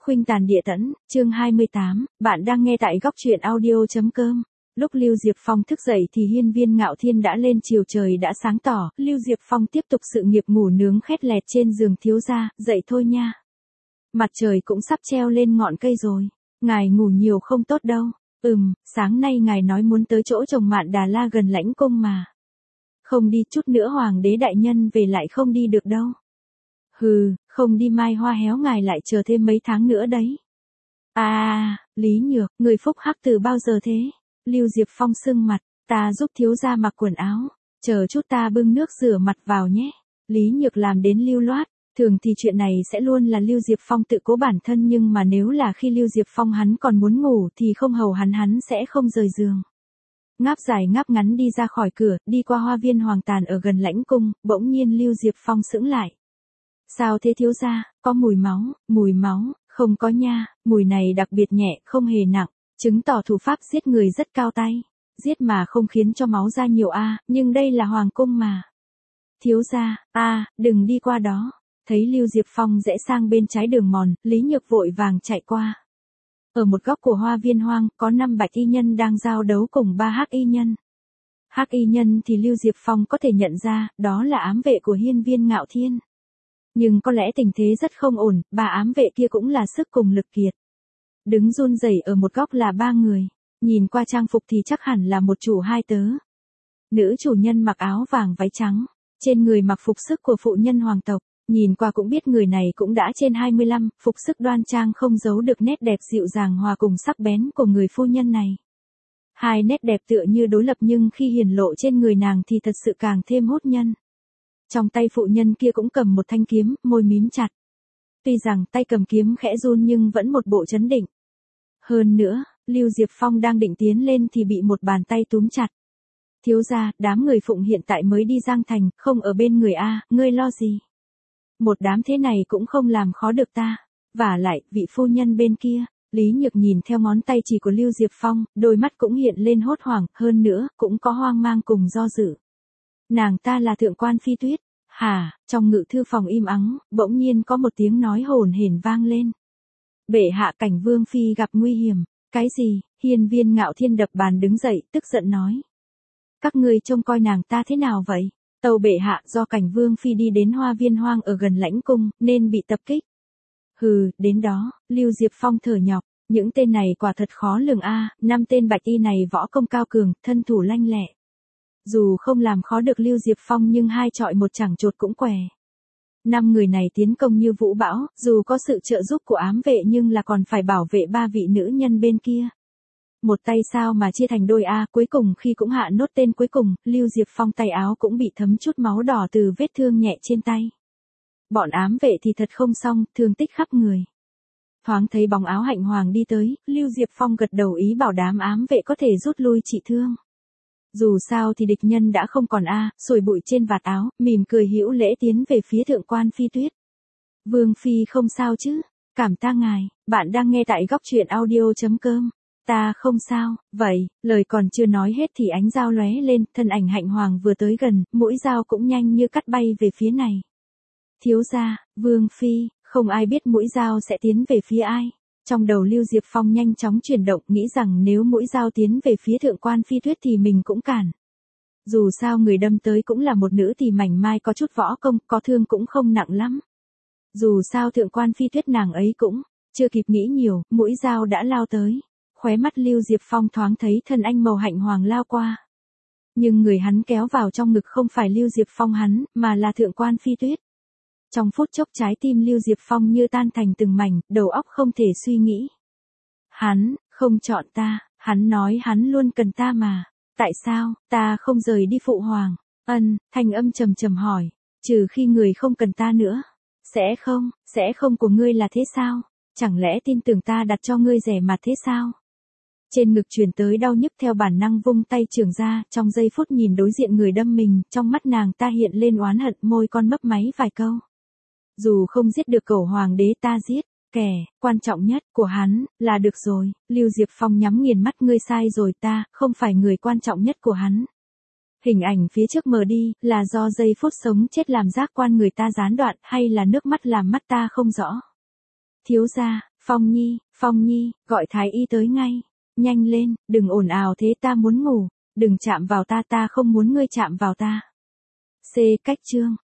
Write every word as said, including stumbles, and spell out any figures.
Khuynh tàn địa tẫn, chương hai mươi tám, bạn đang nghe tại góc truyện audio.com. Lúc Lưu Diệp Phong thức dậy thì hiên viên Ngạo Thiên đã lên, chiều trời đã sáng tỏ, Lưu Diệp Phong tiếp tục sự nghiệp ngủ nướng khét lẹt trên giường. Thiếu gia, dậy thôi nha. Mặt trời cũng sắp treo lên ngọn cây rồi. Ngài ngủ nhiều không tốt đâu. Ừm, sáng nay ngài nói muốn tới chỗ chồng Mạn Đà La gần lãnh cung mà. Không đi chút nữa hoàng đế đại nhân về lại không đi được đâu. Hừ, không đi mai hoa héo ngài lại chờ thêm mấy tháng nữa đấy. À, Lý Nhược, người phúc hắc từ bao giờ thế? Lưu Diệp Phong sưng mặt, ta giúp thiếu gia mặc quần áo, chờ chút ta bưng nước rửa mặt vào nhé. Lý Nhược làm đến lưu loát, thường thì chuyện này sẽ luôn là Lưu Diệp Phong tự cố bản thân, nhưng mà nếu là khi Lưu Diệp Phong hắn còn muốn ngủ thì không hầu hắn hắn sẽ không rời giường. Ngáp dài ngáp ngắn đi ra khỏi cửa, đi qua hoa viên hoàng tàn ở gần lãnh cung, bỗng nhiên Lưu Diệp Phong sững lại. Sao thế thiếu gia, có mùi máu, mùi máu, không có nha, mùi này đặc biệt nhẹ, không hề nặng, chứng tỏ thủ pháp giết người rất cao tay. Giết mà không khiến cho máu ra nhiều a, nhưng đây là hoàng cung mà. Thiếu gia, a, đừng đi qua đó. Thấy Lưu Diệp Phong rẽ sang bên trái đường mòn, Lý Nhược vội vàng chạy qua. Ở một góc của hoa viên hoang, có năm bạch y nhân đang giao đấu cùng ba hắc y nhân. Hắc y nhân thì Lưu Diệp Phong có thể nhận ra, đó là ám vệ của hiên viên Ngạo Thiên. Nhưng có lẽ tình thế rất không ổn, ba ám vệ kia cũng là sức cùng lực kiệt. Đứng run rẩy ở một góc là ba người, nhìn qua trang phục thì chắc hẳn là một chủ hai tớ. Nữ chủ nhân mặc áo vàng váy trắng, trên người mặc phục sức của phụ nhân hoàng tộc, nhìn qua cũng biết người này cũng đã trên hai mươi lăm, phục sức đoan trang không giấu được nét đẹp dịu dàng hòa cùng sắc bén của người phu nhân này. Hai nét đẹp tựa như đối lập nhưng khi hiển lộ trên người nàng thì thật sự càng thêm hút nhân. Trong tay phụ nhân kia cũng cầm một thanh kiếm, môi mím chặt. Tuy rằng tay cầm kiếm khẽ run nhưng vẫn một bộ trấn định. Hơn nữa, Lưu Diệp Phong đang định tiến lên thì bị một bàn tay túm chặt. Thiếu gia, đám người Phụng hiện tại mới đi Giang Thành, không ở bên người a, ngươi lo gì? Một đám thế này cũng không làm khó được ta. Vả lại, vị phu nhân bên kia, Lý Nhược nhìn theo ngón tay chỉ của Lưu Diệp Phong, đôi mắt cũng hiện lên hốt hoảng, hơn nữa, cũng có hoang mang cùng do dự. Nàng ta là thượng quan Phi Tuyết. Hả, trong ngự thư phòng im ắng, bỗng nhiên có một tiếng nói hồn hển vang lên. Bệ hạ, Cảnh Vương Phi gặp nguy hiểm. Cái gì? Hiên viên Ngạo Thiên đập bàn đứng dậy, tức giận nói. Các ngươi trông coi nàng ta thế nào vậy? Tâu bệ hạ, do Cảnh Vương Phi đi đến hoa viên hoang ở gần lãnh cung, nên bị tập kích. Hừ, đến đó, Lưu Diệp Phong thở nhọc, những tên này quả thật khó lường a, năm tên bạch y này võ công cao cường, thân thủ lanh lẹ. Dù không làm khó được Lưu Diệp Phong nhưng hai trọi một chẳng chột cũng què. Năm người này tiến công như vũ bão, dù có sự trợ giúp của ám vệ nhưng là còn phải bảo vệ ba vị nữ nhân bên kia. Một tay sao mà chia thành đôi a, cuối cùng khi cũng hạ nốt tên cuối cùng, Lưu Diệp Phong tay áo cũng bị thấm chút máu đỏ từ vết thương nhẹ trên tay. Bọn ám vệ thì thật không xong, thương tích khắp người. Thoáng thấy bóng áo Hạnh Hoàng đi tới, Lưu Diệp Phong gật đầu ý bảo đám ám vệ có thể rút lui trị thương. Dù sao thì địch nhân đã không còn a, sủi bụi trên vạt áo, mỉm cười hữu lễ tiến về phía thượng quan Phi Tuyết. Vương Phi không sao chứ? Cảm ta ngài, bạn đang nghe tại góc truyện audio.com. Ta không sao, vậy, lời còn chưa nói hết thì ánh dao lóe lên, thân ảnh Hạnh Hoàng vừa tới gần, mũi dao cũng nhanh như cắt bay về phía này. Thiếu gia, Vương Phi, không ai biết mũi dao sẽ tiến về phía ai. Trong đầu Lưu Diệp Phong nhanh chóng chuyển động, nghĩ rằng nếu mũi dao tiến về phía thượng quan Phi Tuyết thì mình cũng cản. Dù sao người đâm tới cũng là một nữ thì mảnh mai có chút võ công, có thương cũng không nặng lắm. Dù sao thượng quan Phi Tuyết nàng ấy cũng chưa kịp nghĩ nhiều, mũi dao đã lao tới. Khóe mắt Lưu Diệp Phong thoáng thấy thân anh màu Hạnh Hoàng lao qua. Nhưng người hắn kéo vào trong ngực không phải Lưu Diệp Phong hắn, mà là thượng quan Phi Tuyết. Trong phút chốc trái tim Lưu Diệp Phong như tan thành từng mảnh, đầu óc không thể suy nghĩ. Hắn, không chọn ta, hắn nói hắn luôn cần ta mà. Tại sao, ta không rời đi phụ hoàng? Ân, thanh âm trầm trầm hỏi. Trừ khi người không cần ta nữa. Sẽ không, sẽ không của ngươi là thế sao? Chẳng lẽ tin tưởng ta đặt cho ngươi rẻ mặt thế sao? Trên ngực truyền tới đau nhức theo bản năng vung tay trường ra, trong giây phút nhìn đối diện người đâm mình, trong mắt nàng ta hiện lên oán hận, môi con mấp máy vài câu. Dù không giết được cẩu hoàng đế ta giết, kẻ, quan trọng nhất, của hắn, là được rồi. Lưu Diệp Phong nhắm nghiền mắt, ngươi sai rồi, ta, không phải người quan trọng nhất của hắn. Hình ảnh phía trước mờ đi, là do giây phút sống chết làm giác quan người ta gián đoạn, hay là nước mắt làm mắt ta không rõ. Thiếu gia, Phong Nhi, Phong Nhi, gọi thái y tới ngay. Nhanh lên, đừng ồn ào thế, ta muốn ngủ. Đừng chạm vào ta, ta không muốn ngươi chạm vào ta. C. Cách chương.